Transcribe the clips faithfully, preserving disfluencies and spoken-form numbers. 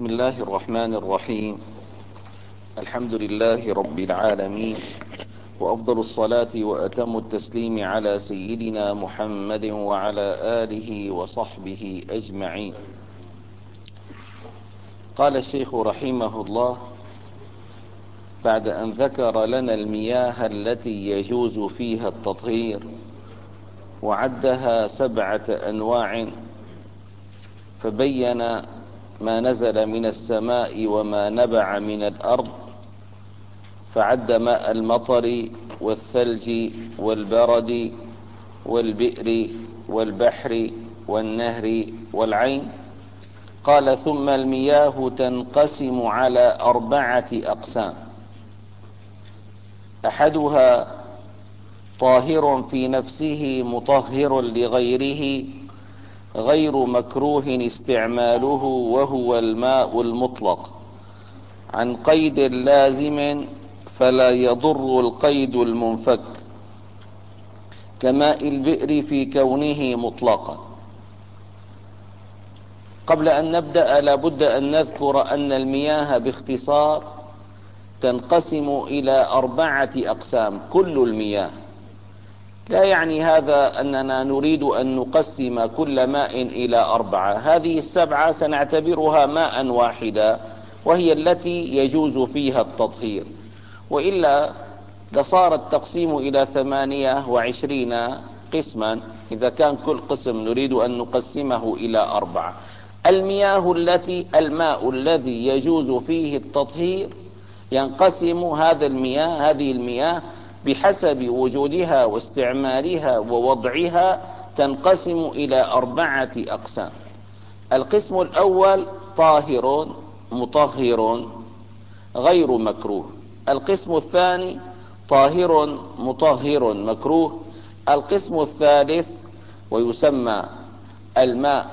بسم الله الرحمن الرحيم. الحمد لله رب العالمين، وأفضل الصلاة وأتم التسليم على سيدنا محمد وعلى آله وصحبه أجمعين. قال الشيخ رحمه الله بعد أن ذكر لنا المياه التي يجوز فيها التطهير وعدها سبعة أنواع، فبين ما نزل من السماء وما نبع من الأرض، فعد ماء المطر والثلج والبرد والبئر والبحر والنهر والعين. قال ثم المياه تنقسم على أربعة أقسام: أحدها طاهر في نفسه مطهر لغيره غير مكروه استعماله، وهو الماء المطلق عن قيد لازم فلا يضر القيد المنفك، كماء البئر في كونه مطلقا. قبل أن نبدأ لابد أن نذكر أن المياه باختصار تنقسم إلى أربعة أقسام. كل المياه، لا يعني هذا أننا نريد أن نقسم كل ماء إلى أربعة، هذه السبعة سنعتبرها ماء واحدا وهي التي يجوز فيها التطهير، وإلا لصار التقسيم إلى ثمانية وعشرين قسما إذا كان كل قسم نريد أن نقسمه إلى أربعة. المياه التي الماء الذي يجوز فيه التطهير ينقسم هذا المياه هذه المياه بحسب وجودها واستعمالها ووضعها تنقسم إلى أربعة أقسام. القسم الأول طاهر مطهر غير مكروه. القسم الثاني طاهر مطهر مكروه. القسم الثالث ويسمى الماء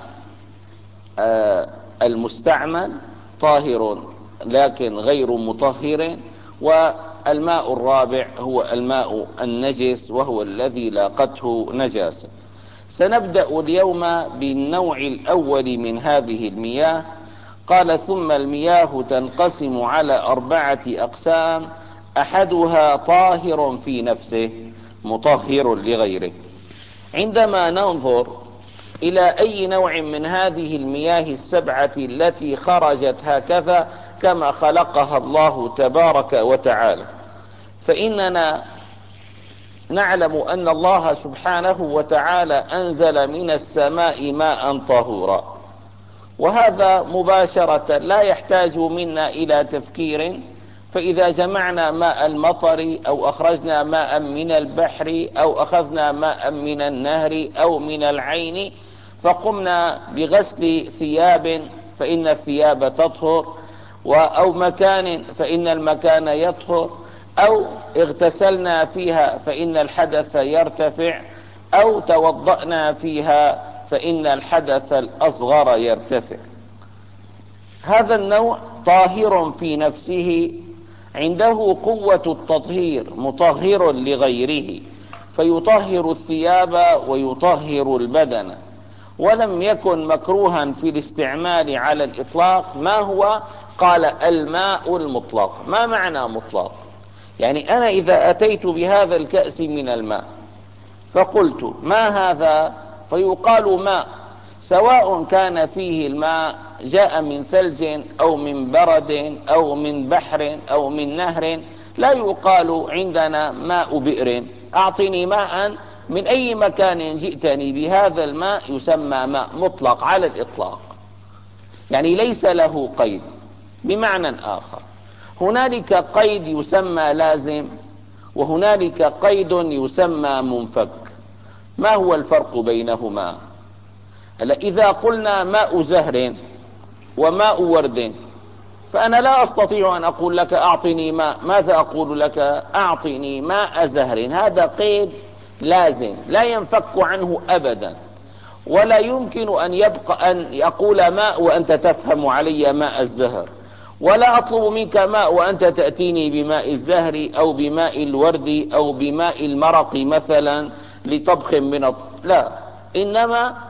المستعمل طاهر لكن غير مطهر. والماء الرابع هو الماء النجس وهو الذي لاقته نجاسة. سنبدأ اليوم بالنوع الأول من هذه المياه. قال ثم المياه تنقسم على أربعة أقسام: أحدها طاهر في نفسه مطهر لغيره. عندما ننظر إلى أي نوع من هذه المياه السبعة التي خرجت هكذا كما خلقها الله تبارك وتعالى، فإننا نعلم أن الله سبحانه وتعالى أنزل من السماء ماء طهورا، وهذا مباشرة لا يحتاج منا إلى تفكير. فإذا جمعنا ماء المطر أو أخرجنا ماء من البحر أو أخذنا ماء من النهر أو من العين فقمنا بغسل ثياب فإن الثياب تطهر، أو مكان فإن المكان يطهر، أو اغتسلنا فيها فإن الحدث يرتفع، أو توضأنا فيها فإن الحدث الأصغر يرتفع. هذا النوع طاهر في نفسه عنده قوة التطهير مطهر لغيره، فيطهر الثياب ويطهر البدن، ولم يكن مكروها في الاستعمال على الإطلاق. ما هو؟ قال الماء المطلق. ما معنى مطلق؟ يعني أنا إذا أتيت بهذا الكأس من الماء فقلت ما هذا؟ فيقال ماء، سواء كان فيه الماء جاء من ثلج أو من برد أو من بحر أو من نهر. لا يقال عندنا ماء بئر. أعطني ماء من أي مكان جئتني بهذا الماء يسمى ماء مطلق على الإطلاق، يعني ليس له قيد. بمعنى آخر، هنالك قيد يسمى لازم وهنالك قيد يسمى منفك. ما هو الفرق بينهما؟ إذا قلنا ماء زهر وماء ورد فأنا لا أستطيع أن أقول لك أعطني ماء. ماذا أقول لك؟ أعطني ماء زهر. هذا قيد لازم لا ينفك عنه أبدا، ولا يمكن أن يبقى أن يقول ماء وأنت تفهم علي ماء الزهر، ولا أطلب منك ماء وأنت تأتيني بماء الزهر أو بماء الورد أو بماء المرق مثلا لطبخ من الط... لا، إنما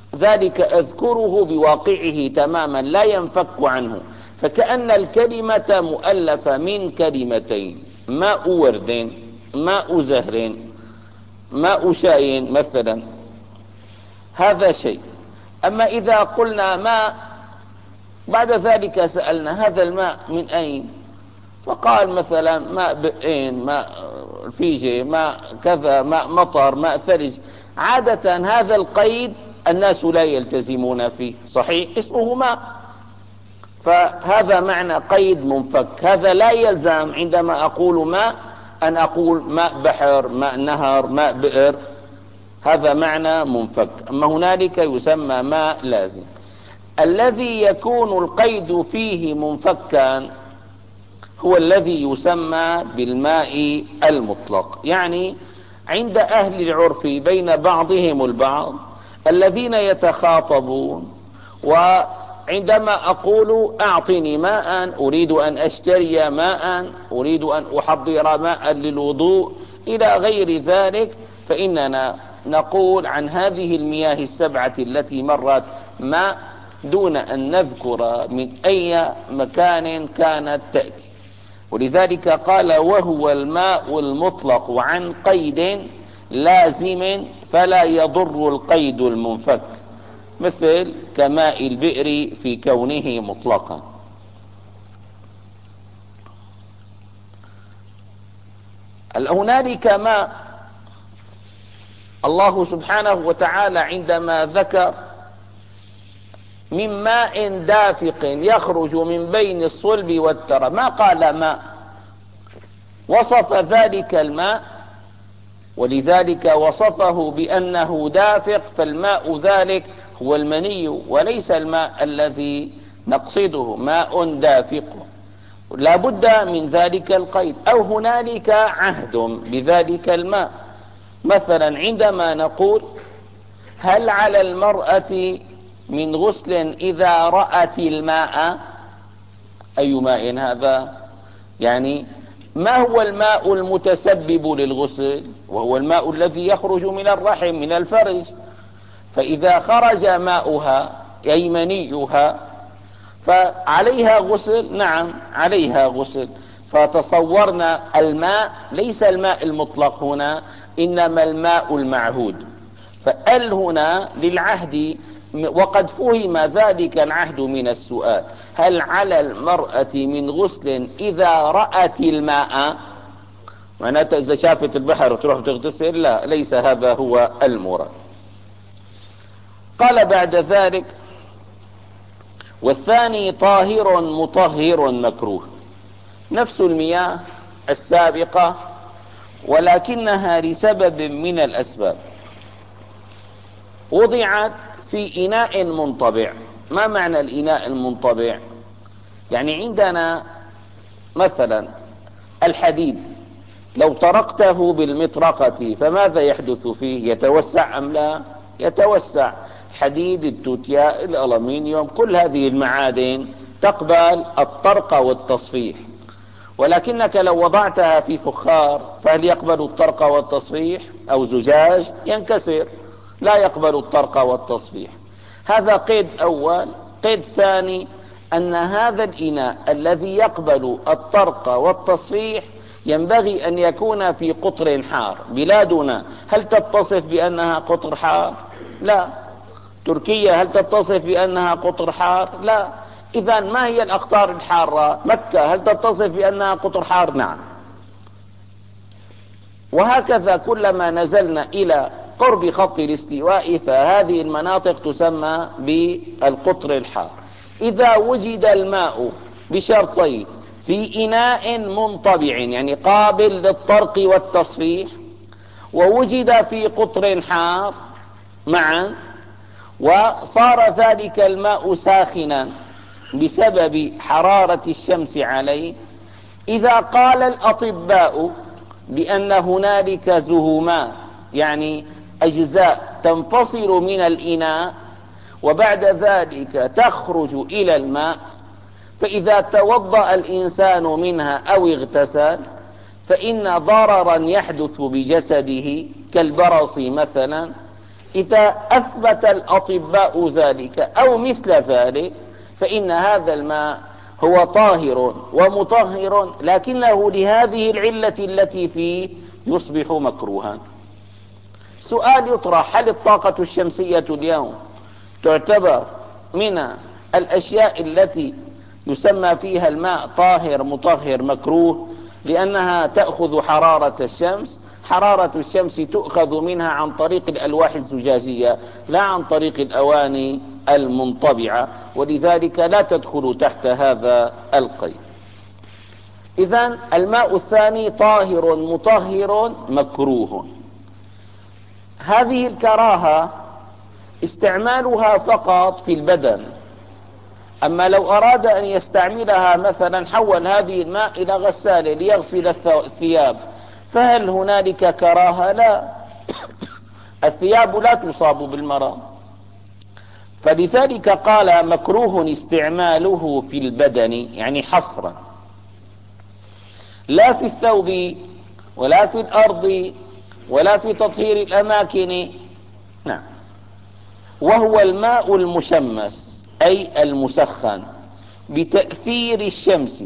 ذلك أذكره بواقعه تماما لا ينفك عنه، فكأن الكلمة مؤلفة من كلمتين: ماء ورد، ماء زهر، ماء شاي مثلا. هذا شيء. أما إذا قلنا ماء بعد ذلك سألنا هذا الماء من أين، فقال مثلا ماء بئين، ماء فيجي، ماء كذا، ماء مطر، ماء ثلج، عادة هذا القيد الناس لا يلتزمون فيه، صحيح اسمه ماء، فهذا معنى قيد منفك. هذا لا يلزم عندما أقول ماء أن أقول ماء بحر، ماء نهر، ماء بئر، هذا معنى منفك. أما هنالك يسمى ماء لازم. الذي يكون القيد فيه منفكا هو الذي يسمى بالماء المطلق. يعني عند أهل العرف بين بعضهم البعض الذين يتخاطبون، وعندما أقول أعطني ماء أريد أن أشتري ماء، أريد أن أحضر ماء للوضوء إلى غير ذلك، فإننا نقول عن هذه المياه السبعة التي مرت ماء دون أن نذكر من أي مكان كانت تأتي. ولذلك قال: وهو الماء المطلق عن قيد لازم فلا يضر القيد المنفك، مثل كماء البئر في كونه مطلقا. هنالك ماء الله سبحانه وتعالى عندما ذكر من ماء دافق يخرج من بين الصلب والترى ما قال ماء، وصف ذلك الماء، ولذلك وصفه بأنه دافق، فالماء ذلك هو المني وليس الماء الذي نقصده، ماء دافق، لا بد من ذلك القيد. أو هنالك عهد بذلك الماء، مثلا عندما نقول: هل على المرأة من غسل إذا رأت الماء؟ أي ماء هذا؟ يعني ما هو الماء المتسبب للغسل؟ وهو الماء الذي يخرج من الرحم من الفرج، فإذا خرج ماؤها أي منيها فعليها غسل؟ نعم عليها غسل. فتصورنا الماء ليس الماء المطلق هنا، إنما الماء المعهود، فأل هنا للعهد، وقد فهم ذلك العهد من السؤال: هل على المرأة من غسل إذا رأت الماء؟ معناته إذا شافت البحر تروح تغتسل؟ لا، ليس هذا هو المراد. قال بعد ذلك: والثاني طاهر مطهر مكروه، نفس المياه السابقة ولكنها لسبب من الأسباب وضعت في إناء منطبع. ما معنى الإناء المنطبع؟ يعني عندنا مثلا الحديد لو طرقته بالمطرقة فماذا يحدث فيه؟ يتوسع أم لا؟ يتوسع. الحديد، التوتياء، الألمنيوم، كل هذه المعادن تقبل الطرق والتصفيح، ولكنك لو وضعتها في فخار فهل يقبل الطرق والتصفيح؟ أو زجاج ينكسر، لا يقبل الطرق والتصفيح. هذا قيد أول. قيد ثاني: أن هذا الإناء الذي يقبل الطرق والتصفيح ينبغي أن يكون في قطر حار. بلادنا هل تتصف بأنها قطر حار؟ لا. تركيا هل تتصف بأنها قطر حار؟ لا. إذن ما هي الأقطار الحارة؟ مكة هل تتصف بأنها قطر حار؟ نعم. وهكذا كلما نزلنا إلى قرب خط الاستواء فهذه المناطق تسمى بالقطر الحار. إذا وجد الماء بشرطين: في إناء منطبع يعني قابل للطرق والتصفيح، ووجد في قطر حار معا، وصار ذلك الماء ساخنا بسبب حرارة الشمس عليه، إذا قال الأطباء بأن هنالك زهومات يعني أجزاء تنفصل من الإناء وبعد ذلك تخرج إلى الماء، فإذا توضأ الإنسان منها أو اغتسل فإن ضررا يحدث بجسده كالبرص مثلا إذا أثبت الأطباء ذلك أو مثل ذلك فإن هذا الماء هو طاهر ومطهر، لكنه لهذه العلة التي فيه يصبح مكروها. سؤال يطرح: هل الطاقة الشمسية اليوم تعتبر من الأشياء التي يسمى فيها الماء طاهر مطهر مكروه لأنها تأخذ حرارة الشمس؟ حرارة الشمس تؤخذ منها عن طريق الألواح الزجاجية لا عن طريق الأواني المنطبعة، ولذلك لا تدخل تحت هذا القيد. إذن الماء الثاني طاهر مطهر مكروه. هذه الكراهة استعمالها فقط في البدن، أما لو أراد أن يستعملها مثلا حول هذه الماء إلى غسالة ليغسل الثياب فهل هنالك كراهة؟ لا، الثياب لا تصاب بالمرض، فلذلك قال مكروه استعماله في البدن، يعني حصرا، لا في الثوب ولا في الأرض ولا في تطهير الأماكن. نعم. وهو الماء المشمس أي المسخن بتأثير الشمس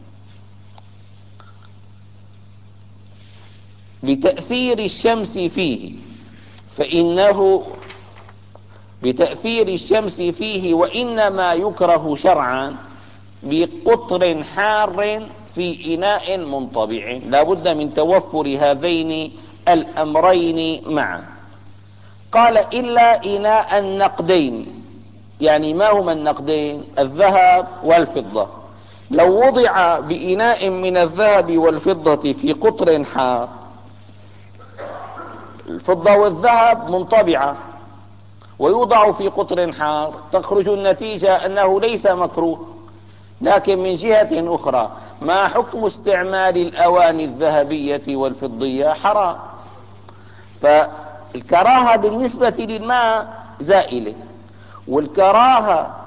بتأثير الشمس فيه فإنه بتأثير الشمس فيه وإنما يكره شرعا بقطر حار في إناء منطبع. لا بد من توفر هذين الأمرين معا. قال إلا إناء النقدين. يعني ما هما النقدين؟ الذهب والفضة. لو وضع بإناء من الذهب والفضة في قطر حار، الفضة والذهب منطبعة ويوضع في قطر حار، تخرج النتيجة أنه ليس مكروه. لكن من جهة أخرى ما حكم استعمال الأواني الذهبية والفضية؟ حرام. فالكراهة بالنسبة للماء زائلة، والكراهة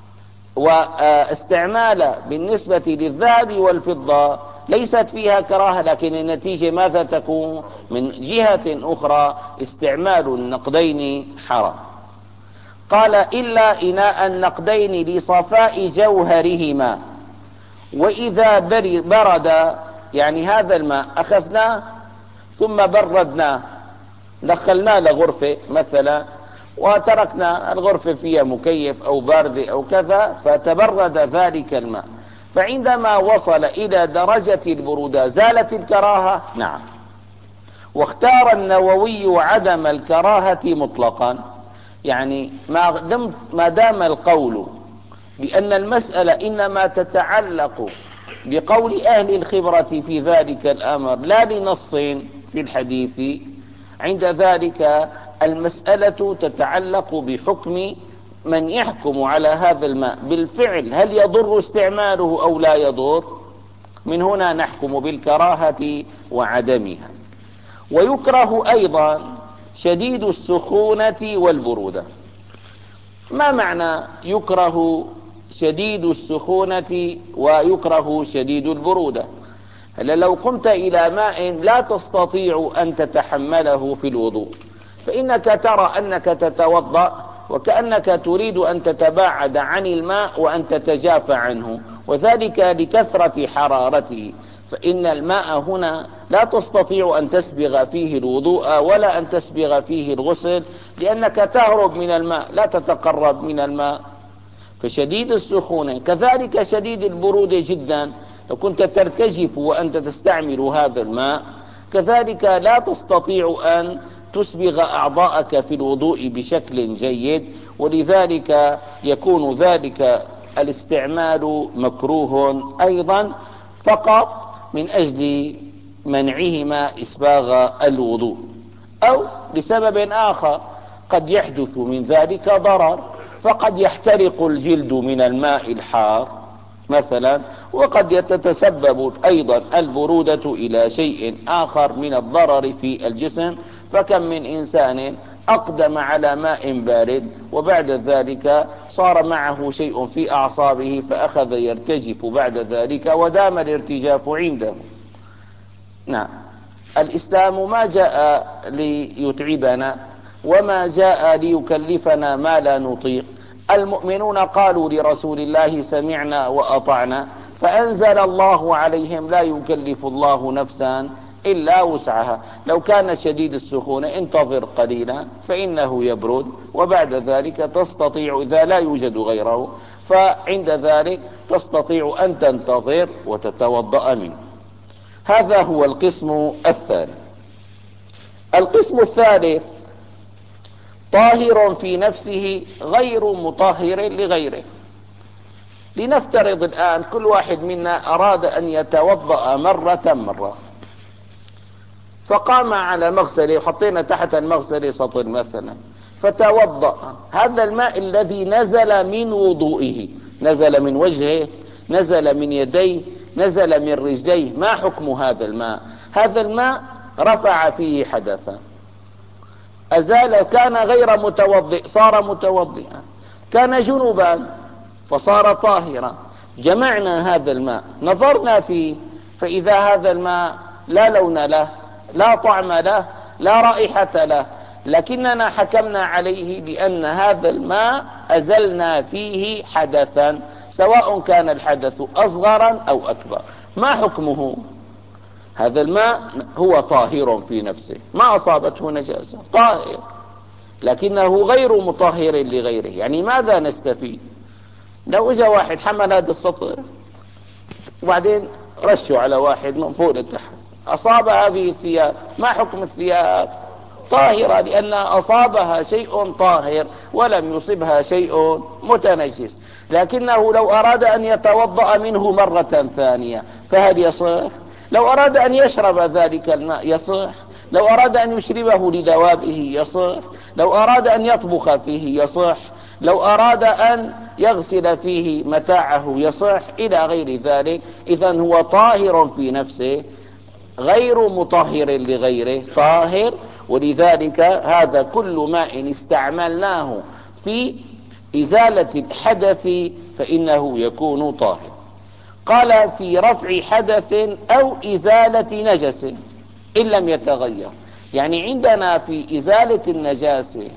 واستعمال بالنسبة للذهب والفضة ليست فيها كراهة، لكن النتيجة ماذا تكون؟ من جهة أخرى استعمال النقدين حرام. قال إلا إناء النقدين لصفاء جوهرهما، وإذا برد، يعني هذا الماء أخذناه ثم بردناه، دخلناه لغرفة مثلا وتركنا الغرفة فيها مكيف أو بارد أو كذا فتبرد ذلك الماء، فعندما وصل إلى درجة البرودة زالت الكراهة؟ نعم. واختار النووي عدم الكراهة مطلقا. يعني ما دام القول بأن المسألة إنما تتعلق بقول أهل الخبرة في ذلك الأمر لا لنص في الحديث، عند ذلك المسألة تتعلق بحكم من يحكم على هذا الماء بالفعل، هل يضر استعماله أو لا يضر؟ من هنا نحكم بالكراهة وعدمها. ويكره أيضا شديد السخونة والبرودة. ما معنى يكره شديد السخونة ويكره شديد البرودة؟ هلا لو قمت إلى ماء لا تستطيع أن تتحمله في الوضوء، فإنك ترى أنك تتوضأ وكأنك تريد أن تتباعد عن الماء وأن تتجافى عنه، وذلك لكثرة حرارته، فإن الماء هنا لا تستطيع أن تسبغ فيه الوضوء ولا أن تسبغ فيه الغسل، لأنك تهرب من الماء لا تتقرب من الماء. فشديد السخونة كذلك شديد البرودة جدا، لو كنت ترتجف وأنت تستعمل هذا الماء كذلك لا تستطيع أن تسبغ أعضاءك في الوضوء بشكل جيد، ولذلك يكون ذلك الاستعمال مكروه أيضا فقط من أجل منعهما إسباغ الوضوء، أو لسبب آخر قد يحدث من ذلك ضرر، فقد يحترق الجلد من الماء الحار مثلا، وقد تتسبب أيضا البرودة إلى شيء آخر من الضرر في الجسم. فكم من إنسان أقدم على ماء بارد وبعد ذلك صار معه شيء في أعصابه فأخذ يرتجف بعد ذلك ودام الارتجاف عنده. نعم. الإسلام ما جاء ليتعبنا، وما جاء ليكلفنا ما لا نطيق. المؤمنون قالوا لرسول الله سمعنا وأطعنا، فأنزل الله عليهم لا يكلف الله نفسا إلا وسعها. لو كان شديد السخونة انتظر قليلا فإنه يبرد، وبعد ذلك تستطيع إذا لا يوجد غيره، فعند ذلك تستطيع أن تنتظر وتتوضأ منه. هذا هو القسم الثاني. القسم الثالث طاهر في نفسه غير مطهر لغيره. لنفترض الآن كل واحد منا أراد أن يتوضأ مرة مرة، فقام على مغسله وحطينا تحت المغسل سطل مثلا، فتوضأ. هذا الماء الذي نزل من وضوئه، نزل من وجهه، نزل من يديه، نزل من رجليه، ما حكم هذا الماء؟ هذا الماء رفع فيه حدثا، أزال، كان غير متوضئ صار متوضئا، كان جنبا فصار طاهرا. جمعنا هذا الماء نظرنا فيه، فإذا هذا الماء لا لون له، لا طعم له، لا رائحة له، لكننا حكمنا عليه بأن هذا الماء أزلنا فيه حدثا، سواء كان الحدث أصغرا أو أكبر. ما حكمه؟ هذا الماء هو طاهر في نفسه، ما أصابته نجاسة، طاهر، لكنه غير مطهر لغيره. يعني ماذا نستفيد؟ لو اجى واحد حمل هذا السطر وبعدين رشه على واحد من فوق لتحت، أصاب هذه الثياب، ما حكم الثياب؟ طاهرة، لأن أصابها شيء طاهر ولم يصبها شيء متنجس. لكنه لو أراد أن يتوضأ منه مرة ثانية فهل يصح؟ لو أراد أن يشرب ذلك الماء يصح؟ لو أراد أن يشربه لدوابه يصح؟ لو أراد أن يطبخ فيه يصح؟ لو أراد أن يغسل فيه متاعه يصح؟ إلى غير ذلك. إذن هو طاهر في نفسه غير مطهر لغيره، طاهر. ولذلك هذا كل ماء استعملناه في إزالة الحدث فإنه يكون طاهر. قال في رفع حدث أو إزالة نجس إن لم يتغير. يعني عندنا في إزالة النجاسة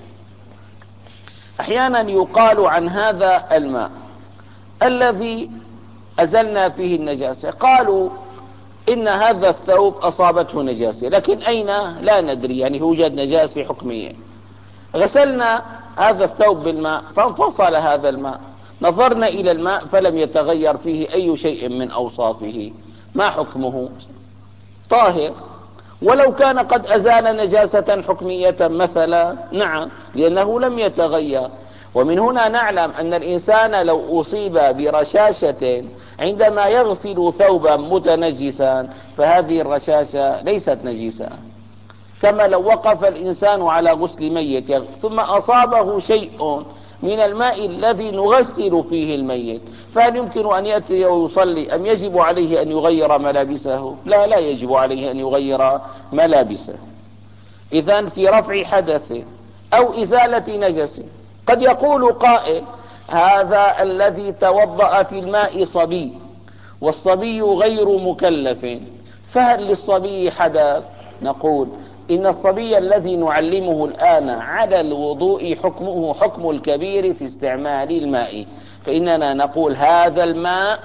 أحيانا يقال عن هذا الماء الذي أزلنا فيه النجاسة، قالوا إن هذا الثوب أصابته نجاسة، لكن أين لا ندري، يعني يوجد نجاسة حكمية. غسلنا هذا الثوب بالماء فانفصل هذا الماء، نظرنا إلى الماء فلم يتغير فيه أي شيء من أوصافه، ما حكمه؟ طاهر. ولو كان قد أزال نجاسة حكمية مثلا، نعم، لأنه لم يتغير. ومن هنا نعلم أن الإنسان لو أصيب برشاشة عندما يغسل ثوبا متنجسا فهذه الرشاشة ليست نجسة، كما لو وقف الإنسان على غسل ميت ثم أصابه شيء من الماء الذي نغسل فيه الميت، فهل يمكن أن يأتي ويصلي أم يجب عليه أن يغير ملابسه؟ لا، لا يجب عليه أن يغير ملابسه. إذن في رفع حدث أو إزالة نجس قد يقول قائل هذا الذي توضأ في الماء صبي، والصبي غير مكلف، فهل للصبي حدث؟ نقول إن الصبي الذي نعلمه الآن على الوضوء حكمه حكم الكبير في استعمال الماء، فإننا نقول هذا الماء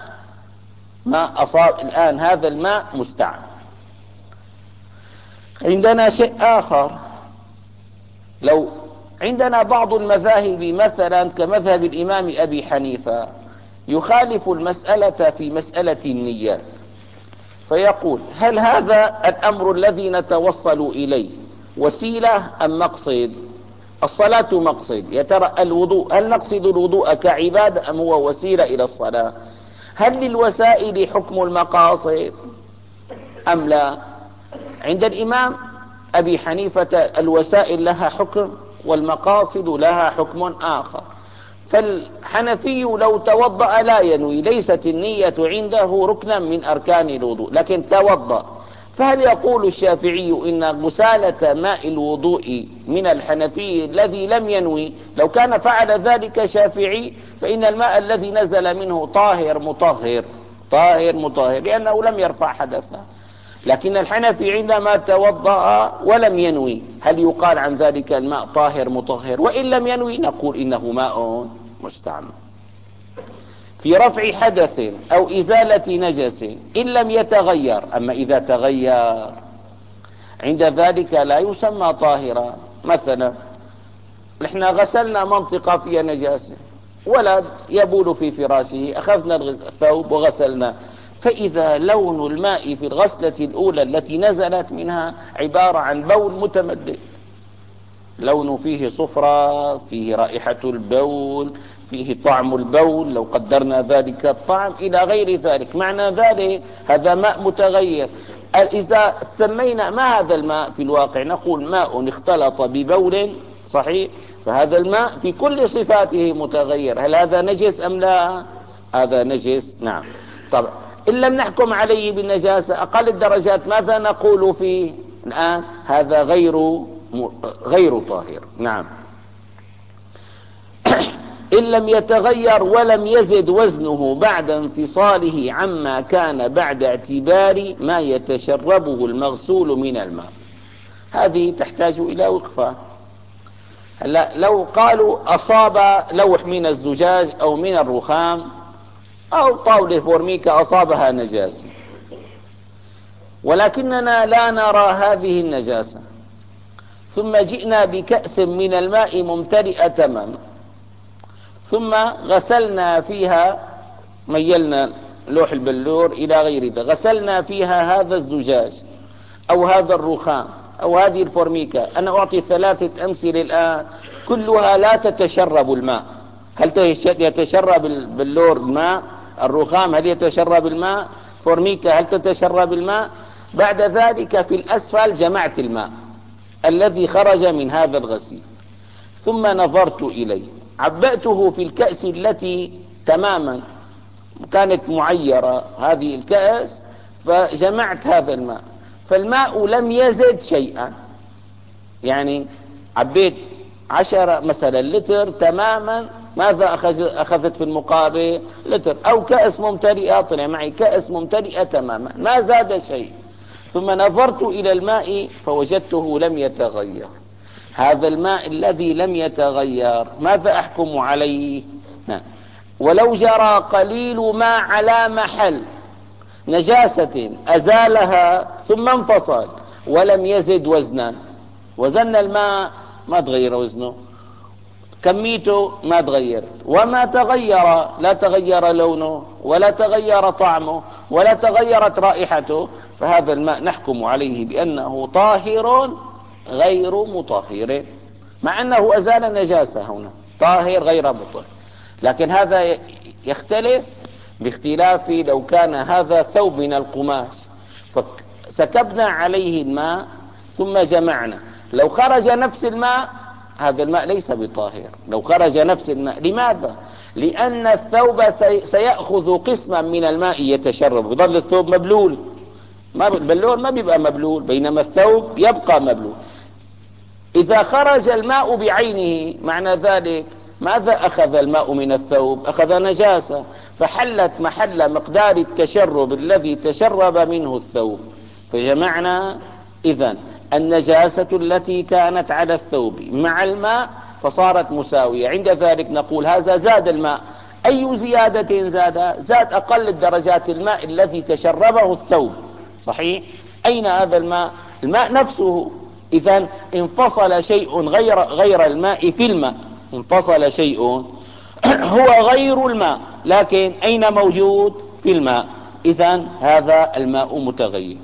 ما أصاب الآن، هذا الماء مستعمل. عندنا شيء آخر، لو عندنا بعض المذاهب مثلا كمذهب الإمام أبي حنيفة يخالف المسألة في مسألة النيات، فيقول هل هذا الأمر الذي نتوصل إليه وسيلة أم مقصد؟ الصلاة مقصد، يا ترى الوضوء هل نقصد الوضوء كعبادة أم هو وسيلة إلى الصلاة؟ هل للوسائل حكم المقاصد أم لا؟ عند الإمام أبي حنيفة الوسائل لها حكم والمقاصد لها حكم آخر. فالحنفي لو توضأ لا ينوي، ليست النية عنده ركنا من أركان الوضوء، لكن توضأ، فهل يقول الشافعي إن مسالة ماء الوضوء من الحنفي الذي لم ينوي لو كان فعل ذلك شافعي فإن الماء الذي نزل منه طاهر مطهر، طاهر مطهر لأنه لم يرفع حدثا؟ لكن الحنفي عندما توضأ ولم ينوي هل يقال عن ذلك الماء طاهر مطهر؟ وإن لم ينوي نقول إنه ماء مستعمل. في رفع حدث أو إزالة نجس إن لم يتغير. أما إذا تغير عند ذلك لا يسمى طاهرا. مثلا نحن غسلنا منطقة فيها نجاسة، ولد يبول في فراشه، أخذنا الثوب وغسلنا، فإذا لون الماء في الغسلة الأولى التي نزلت منها عبارة عن بول متمدد، لونه فيه صفرة، فيه رائحة البول، فيه طعم البول لو قدرنا ذلك الطعم إلى غير ذلك، معنى ذلك هذا ماء متغير. إذا سمينا ما هذا الماء في الواقع نقول ماء اختلط ببول صحيح، فهذا الماء في كل صفاته متغير. هل هذا نجس أم لا؟ هذا نجس نعم. طبعا إن لم نحكم عليه بالنجاسة أقل الدرجات ماذا نقول فيه الآن؟ هذا غير غير طاهر نعم. إن لم يتغير ولم يزد وزنه بعد انفصاله عما كان بعد اعتبار ما يتشربه المغسول من الماء. هذه تحتاج إلى وقفة. هلا لو قالوا أصاب لوح من الزجاج أو من الرخام أو طاولة فورميكا أصابها نجاسة، ولكننا لا نرى هذه النجاسة، ثم جئنا بكأس من الماء ممتلئة تماما، ثم غسلنا فيها، ميلنا لوح البلور إلى غير ذلك، غسلنا فيها هذا الزجاج أو هذا الرخام أو هذه الفورميكا. أنا أعطي ثلاثة أمثلة الآن كلها لا تتشرب الماء. هل يتشرب البلور الماء؟ الرخام هل يتشرب الماء؟ فورميكا هل تتشرب الماء؟ بعد ذلك في الأسفل جمعت الماء الذي خرج من هذا الغسيل، ثم نظرت إليه، عبأته في الكأس التي تماما كانت معيرة هذه الكأس، فجمعت هذا الماء، فالماء لم يزد شيئا. يعني عبيت عشرة مثلا لتر تماما، ماذا أخذت في المقابل؟ لتر. أو كأس ممتلئة، طلع معي كأس ممتلئة تماما ما زاد شيء. ثم نظرت إلى الماء فوجدته لم يتغير. هذا الماء الذي لم يتغير ماذا أحكم عليه؟ ولو جرى قليل ما على محل نجاسة أزالها ثم انفصل ولم يزد وزنا، وزن الماء ما تغير وزنه، كميته ما تغير، وما تغير، لا تغير لونه ولا تغير طعمه ولا تغيرت رائحته، فهذا الماء نحكم عليه بأنه طاهر غير مطهر، مع أنه أزال النجاسة هنا، طاهر غير مطهر. لكن هذا يختلف باختلاف لو كان هذا ثوب من القماش فسكبنا عليه الماء ثم جمعنا، لو خرج نفس الماء هذا الماء ليس بطاهر. لو خرج نفس الماء، لماذا؟ لأن الثوب سيأخذ قسما من الماء يتشرب، يظل الثوب مبلول، ما البلور ما بيبقى مبلول، بينما الثوب يبقى مبلول. إذا خرج الماء بعينه معنى ذلك ماذا أخذ الماء من الثوب؟ أخذ نجاسة، فحلت محل مقدار التشرب الذي تشرب منه الثوب، فجمعنا إذن النجاسة التي كانت على الثوب مع الماء فصارت مساوية. عند ذلك نقول هذا زاد الماء. أي زيادة زاد؟ زاد أقل الدرجات الماء الذي تشربه الثوب صحيح. أين هذا الماء؟ الماء نفسه. إذن انفصل شيء غير غير الماء في الماء، انفصل شيء هو غير الماء لكن أين موجود؟ في الماء. إذن هذا الماء متغير.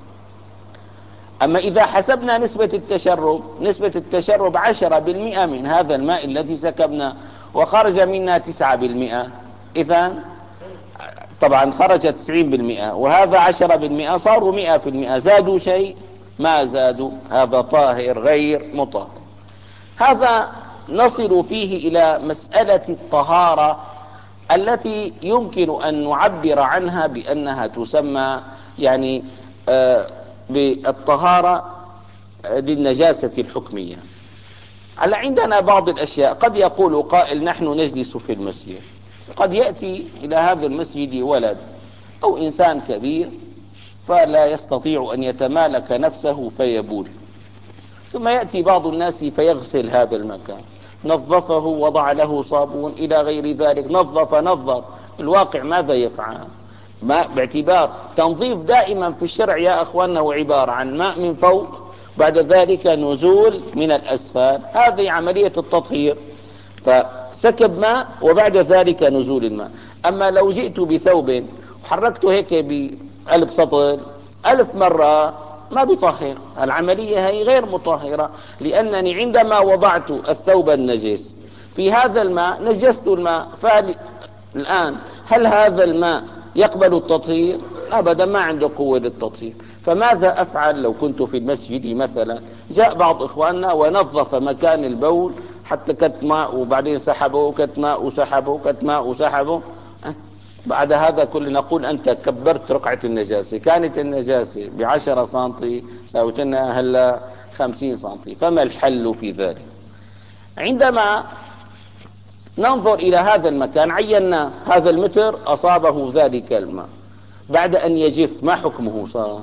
أما إذا حسبنا نسبة التشرب، نسبة التشرب عشرة بالمئة من هذا الماء الذي سكبنا وخرج منا تسعة بالمئة، إذن طبعا خرج تسعين بالمئة وهذا عشرة بالمئة، صاروا مئة بالمئة، زادوا شيء؟ ما زادوا. هذا طاهر غير مطهر. هذا نصل فيه إلى مسألة الطهارة التي يمكن أن نعبر عنها بأنها تسمى يعني آه بالطهارة للنجاسة الحكمية. على عندنا بعض الأشياء، قد يقول قائل نحن نجلس في المسجد، قد يأتي إلى هذا المسجد ولد أو إنسان كبير فلا يستطيع أن يتمالك نفسه فيبول، ثم يأتي بعض الناس فيغسل هذا المكان، نظفه، وضع له صابون إلى غير ذلك، نظف نظف. الواقع ماذا يفعل؟ ما باعتبار تنظيف دائما في الشرع يا أخواننا هو عبارة عن ماء من فوق بعد ذلك نزول من الأسفل، هذه عملية التطهير، فسكب ماء وبعد ذلك نزول الماء. أما لو جئت بثوب وحركته هيك بقلب سطل ألف مرة ما بطهر، العملية هي غير مطهرة، لأنني عندما وضعت الثوب النجس في هذا الماء نجست الماء. فالآن هل هذا الماء يقبل التطهير؟ أبدا، ما عنده قوة للتطهير. فماذا أفعل لو كنت في المسجد مثلا، جاء بعض إخواننا ونظف مكان البول حتى كتماء وبعدين سحبه، كتماء وسحبه، كتماء وسحبه، بعد هذا كله نقول أنت كبرت رقعة النجاسة، كانت النجاسة بعشرة سنتي ساوتنا هلا خمسين سنتي، فما الحل في ذلك؟ عندما ننظر إلى هذا المكان عينا هذا المتر أصابه ذلك الماء، بعد أن يجف ما حكمه صار؟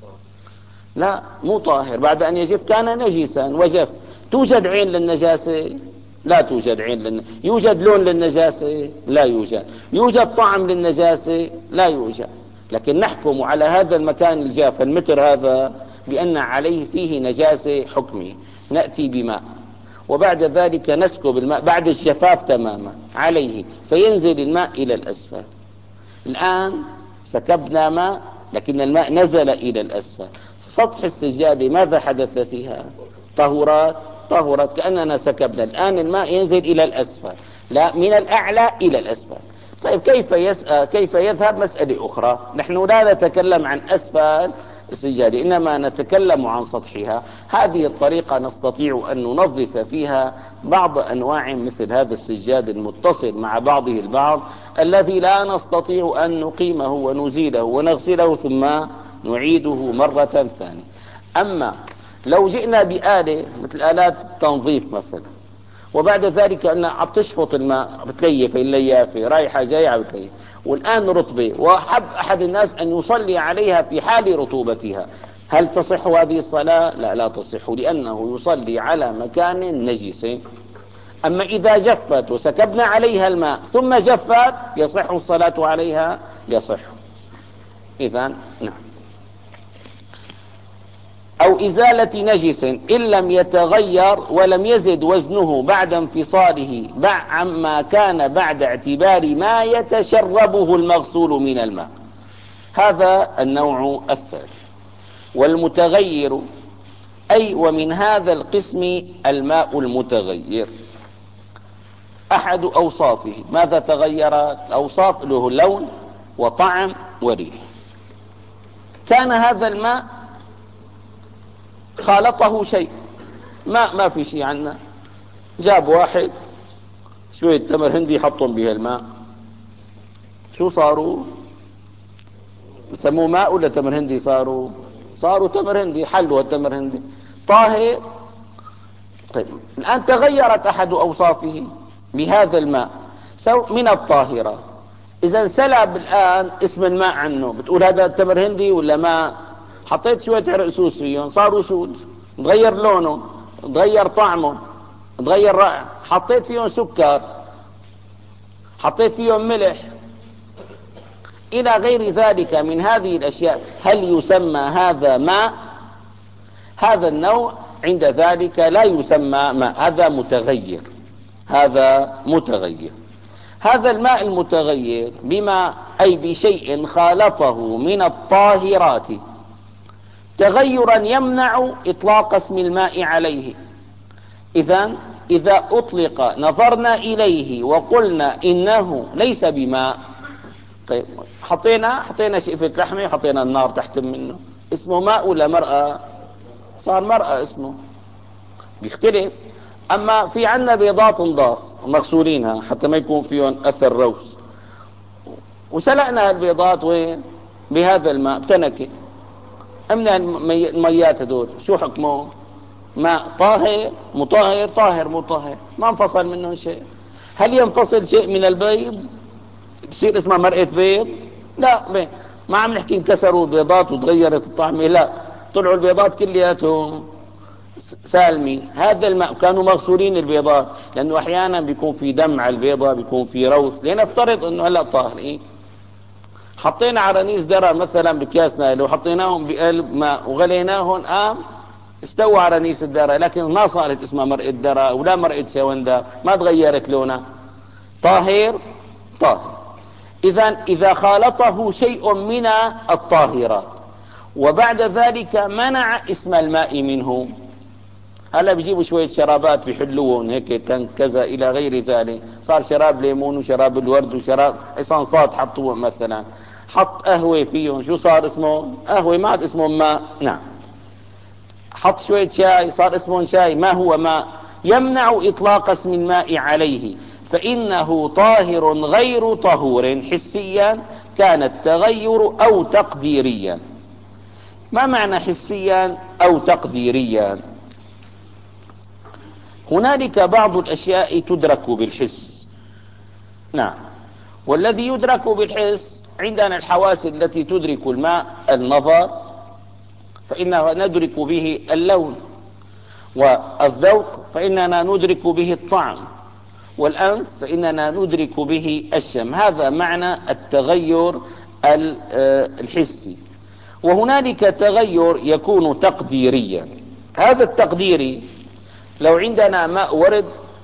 لا، مو طاهر. بعد أن يجف كان نجسا وجف. توجد عين للنجاسة؟ لا توجد عين للنجاسة. يوجد لون للنجاسة؟ لا يوجد. يوجد طعم للنجاسة؟ لا يوجد. لكن نحكم على هذا المكان الجاف المتر هذا بأن عليه فيه نجاسة حكمي، نأتي بماء وبعد ذلك نسكب الماء بعد الجفاف تماما عليه فينزل الماء إلى الأسفل. الآن سكبنا ماء لكن الماء نزل إلى الأسفل، سطح السجادة ماذا حدث فيها؟ طهورات طهرت كأننا سكبنا. الآن الماء ينزل إلى الأسفل، لا من الأعلى إلى الأسفل. طيب كيف يسأل كيف يذهب؟ مسألة أخرى. نحن لا نتكلم عن أسفل السجادة، إنما نتكلم عن سطحها. هذه الطريقة نستطيع أن ننظف فيها بعض أنواع مثل هذا السجاد المتصل مع بعضه البعض الذي لا نستطيع أن نقيمه ونزيله ونغسله ثم نعيده مرة ثانية. أما لو جئنا بآلة مثل آلات التنظيف مثلا وبعد ذلك أنها عم تشفط الماء بتليف الليافة رايحة جاية بتليف والآن رطبة وحب أحد الناس أن يصلي عليها في حال رطوبتها، هل تصح هذه الصلاة؟ لا لا تصح، لأنه يصلي على مكان نجس. أما إذا جفت وسكبنا عليها الماء ثم جفت يصح الصلاة عليها؟ يصح. إذن نعم. أو إزالة نجس إن لم يتغير ولم يزد وزنه بعد انفصاله عما كان بعد اعتبار ما يتشربه المغسول من الماء. هذا النوع الثالث. والمتغير أي ومن هذا القسم الماء المتغير أحد أوصافه. ماذا تغيرت؟ الأوصاف له لون وطعم وريح. كان هذا الماء خالطه شيء، ماء ما في شيء عنا، جاب واحد شوية تمر هندي حطهم بها الماء، شو صاروا؟ بسموه ماء ولا تمر هندي؟ صاروا صاروا تمر هندي، حلوا التمر هندي طاهر. طيب الآن تغيرت أحد أوصافه بهذا الماء من الطاهرات. إذا سلب الآن اسم الماء عنه، بتقول هذا تمر هندي ولا ماء؟ حطيت شوية عرق سوس فيهم صاروا سود، تغير لونه، تغير طعمه، تغير رائحة. حطيت فيهم سكر، حطيت فيهم ملح إلى غير ذلك من هذه الأشياء، هل يسمى هذا ماء؟ هذا النوع عند ذلك لا يسمى ماء، هذا متغير. هذا متغير. هذا الماء المتغير بما أي بشيء خالطه من الطاهرات تغيرا يمنع إطلاق اسم الماء عليه. إذن إذا أطلق نظرنا إليه وقلنا إنه ليس بماء. طيب حطينا حطينا شقفة لحمة وحطينا النار تحت منه، اسمه ماء ولا مرأة؟ صار مرأة اسمه، بيختلف. أما في عنا بيضات نضاف مغسولينها حتى ما يكون فيهم أثر روس، وسلقنا البيضات وين؟ بهذا الماء بتنكة. أمنا الميات هدول شو حكمه؟ ماء طاهر مطهر طاهر مطهر، ما انفصل منه شيء. هل ينفصل شيء من البيض بصير اسمها مرقة بيض؟ لا، بي. ما عم نحكي انكسروا البيضات وتغيرت الطعمة، لا، طلعوا البيضات كلياتهم سالمين. هذا الماء كانوا مغسولين البيضات، لأنه أحيانا بيكون في دم على البيضة، بيكون في روث. لنفترض أنه هلأ طاهرين، حطينا عرانيس درة مثلا بكياسنا، لو حطيناهم بقلب ماء وغليناهم قام استوى عرانيس الدرة، لكن ما صارت اسمها مرقة درة ولا مرقة شوندة، ما تغيرت لونها، طاهر طاهر. إذا إذا خالطه شيء من الطاهرات وبعد ذلك منع اسم الماء منه، هلا بيجيبوا شوية شرابات بيحلوهم هيك كذا إلى غير ذلك، صار شراب ليمون وشراب الورد وشراب صنصات حطوه مثلا، حط قهوة فيهم، شو صار اسمه؟ قهوة، ما عاد اسمه ماء. نعم. حط شوية شاي، صار اسمه شاي، ما هو ماء. يمنع إطلاق اسم الماء عليه، فإنه طاهر غير طهور حسيا كان التغير أو تقديريا. ما معنى حسيا أو تقديريا؟ هنالك بعض الأشياء تدرك بالحس. نعم. والذي يدرك بالحس عندنا الحواس التي تدرك الماء، النظر فإننا ندرك به اللون، والذوق فإننا ندرك به الطعم، والأنف فإننا ندرك به الشم. هذا معنى التغير الحسي. وهنالك تغير يكون تقديريا. هذا التقديري، لو عندنا ماء ورد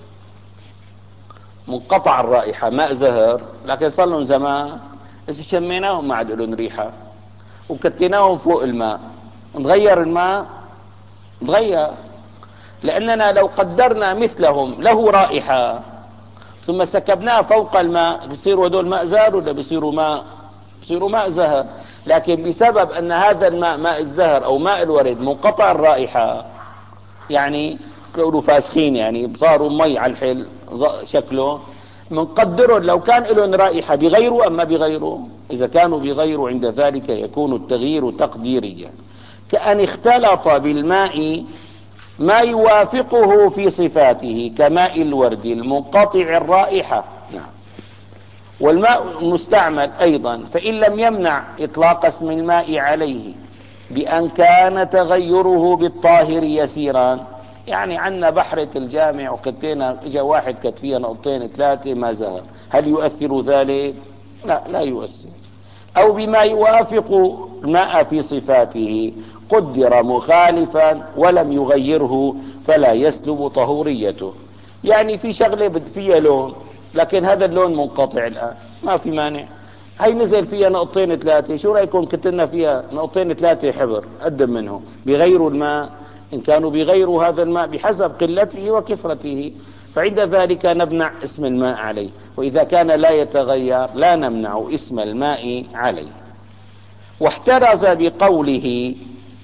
منقطع الرائحة، ماء زهر، لكن صار لهم زمان إذا شميناهم ما عاد لهم ريحة وكتيناهم فوق الماء، نغير الماء؟ نغير، لأننا لو قدرنا مثلهم له رائحة ثم سكبناه فوق الماء بيصيروا هدول ماء زهر ولا بيصيروا ماء؟ بيصيروا ماء زهر. لكن بسبب أن هذا الماء ماء الزهر أو ماء الورد منقطع الرائحة، يعني كانوا فاسخين، يعني صاروا مي على الحل شكله، منقدروا لو كان لهم رائحة بغيره أما بغيره. إذا كانوا بغيره عند ذلك يكون التغيير تقديريا، كأن اختلط بالماء ما يوافقه في صفاته كماء الورد المنقطع الرائحة. نعم. والماء المستعمل أيضا، فإن لم يمنع إطلاق اسم الماء عليه بأن كان تغيره بالطاهر يسيرا، يعني عنا بحرة الجامع وكتينا اجا واحد كت فيها نقطتين ثلاثة ما زهر، هل يؤثر ذلك؟ لا، لا يؤثر. أو بما يوافق الماء في صفاته قدر مخالفا ولم يغيره فلا يسلب طهوريته. يعني في شغلة بد فيها لون لكن هذا اللون منقطع الآن، ما في مانع، هي نزل فيها نقطتين ثلاثة، شو رأيكم كتلنا فيها نقطتين ثلاثة حبر قدم منهم بغيروا الماء؟ إن كانوا بغيروا هذا الماء بحسب قلته وكثرته، فعند ذلك نمنع اسم الماء عليه. وإذا كان لا يتغير لا نمنع اسم الماء عليه. واحترز بقوله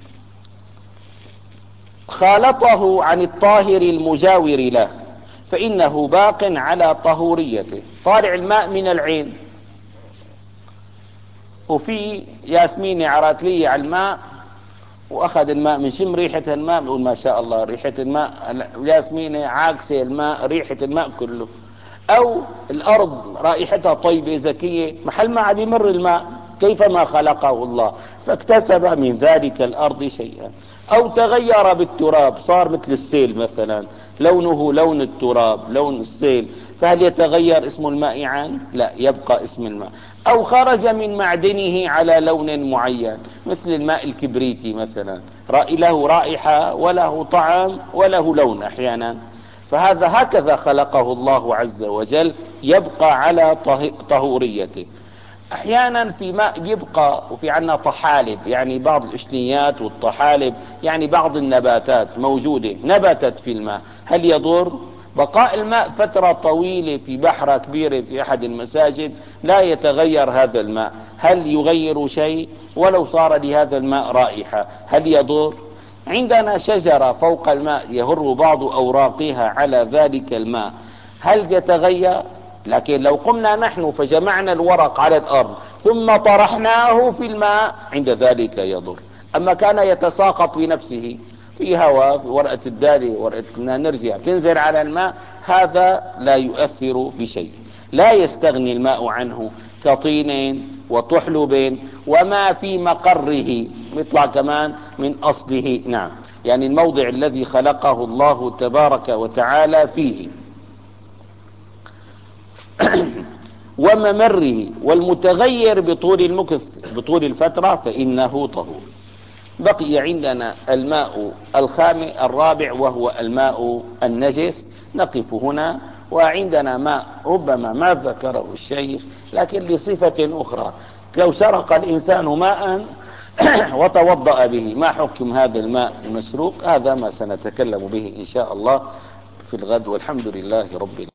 خالطه عن الطاهر المجاور له فإنه باق على طهوريته. طالع الماء من العين وفي ياسمينة عراتلية على الماء واخذ الماء من شم ريحة الماء بنقول ما شاء الله ريحة الماء، ياسمينة عاكسة الماء ريحة الماء كله. او الارض رائحتها طيبة زكية، محل ما عاد يمر الماء كيفما خلقه الله فاكتسب من ذلك الارض شيئا. او تغير بالتراب صار مثل السيل مثلا، لونه لون التراب لون السيل، فهل يتغير اسم الماء عنه؟ لا، يبقى اسم الماء. او خرج من معدنه على لون معين مثل الماء الكبريتي مثلا، له رائحة وله طعم وله لون احيانا، فهذا هكذا خلقه الله عز وجل يبقى على طهوريته. احيانا في ماء يبقى، وفي عنا طحالب، يعني بعض الاشنيات والطحالب يعني بعض النباتات موجودة نبتت في الماء، هل يضر؟ بقاء الماء فترة طويلة في بحرة كبيرة في احد المساجد لا يتغير هذا الماء، هل يغير شيء؟ ولو صار لهذا الماء رائحة هل يضر؟ عندنا شجرة فوق الماء يهر بعض اوراقها على ذلك الماء، هل يتغير؟ لكن لو قمنا نحن فجمعنا الورق على الارض ثم طرحناه في الماء عند ذلك يضر. اما كان يتساقط بنفسه في هواء، في ورقة الدالة ورقة نرجع تنزل على الماء، هذا لا يؤثر بشيء، لا يستغني الماء عنه كطين وطحلب وما في مقره، يطلع كمان من اصله. نعم. يعني الموضع الذي خلقه الله تبارك وتعالى فيه وممره والمتغير بطول المكث بطول الفترة فإنه طهور. بقي عندنا الماء الخامس الرابع وهو الماء النجس. نقف هنا. وعندنا ماء ربما ما ذكره الشيخ لكن لصفة أخرى، لو سرق الإنسان ماء وتوضأ به ما حكم هذا الماء المسروق؟ هذا ما سنتكلم به إن شاء الله في الغد، والحمد لله رب العالمين.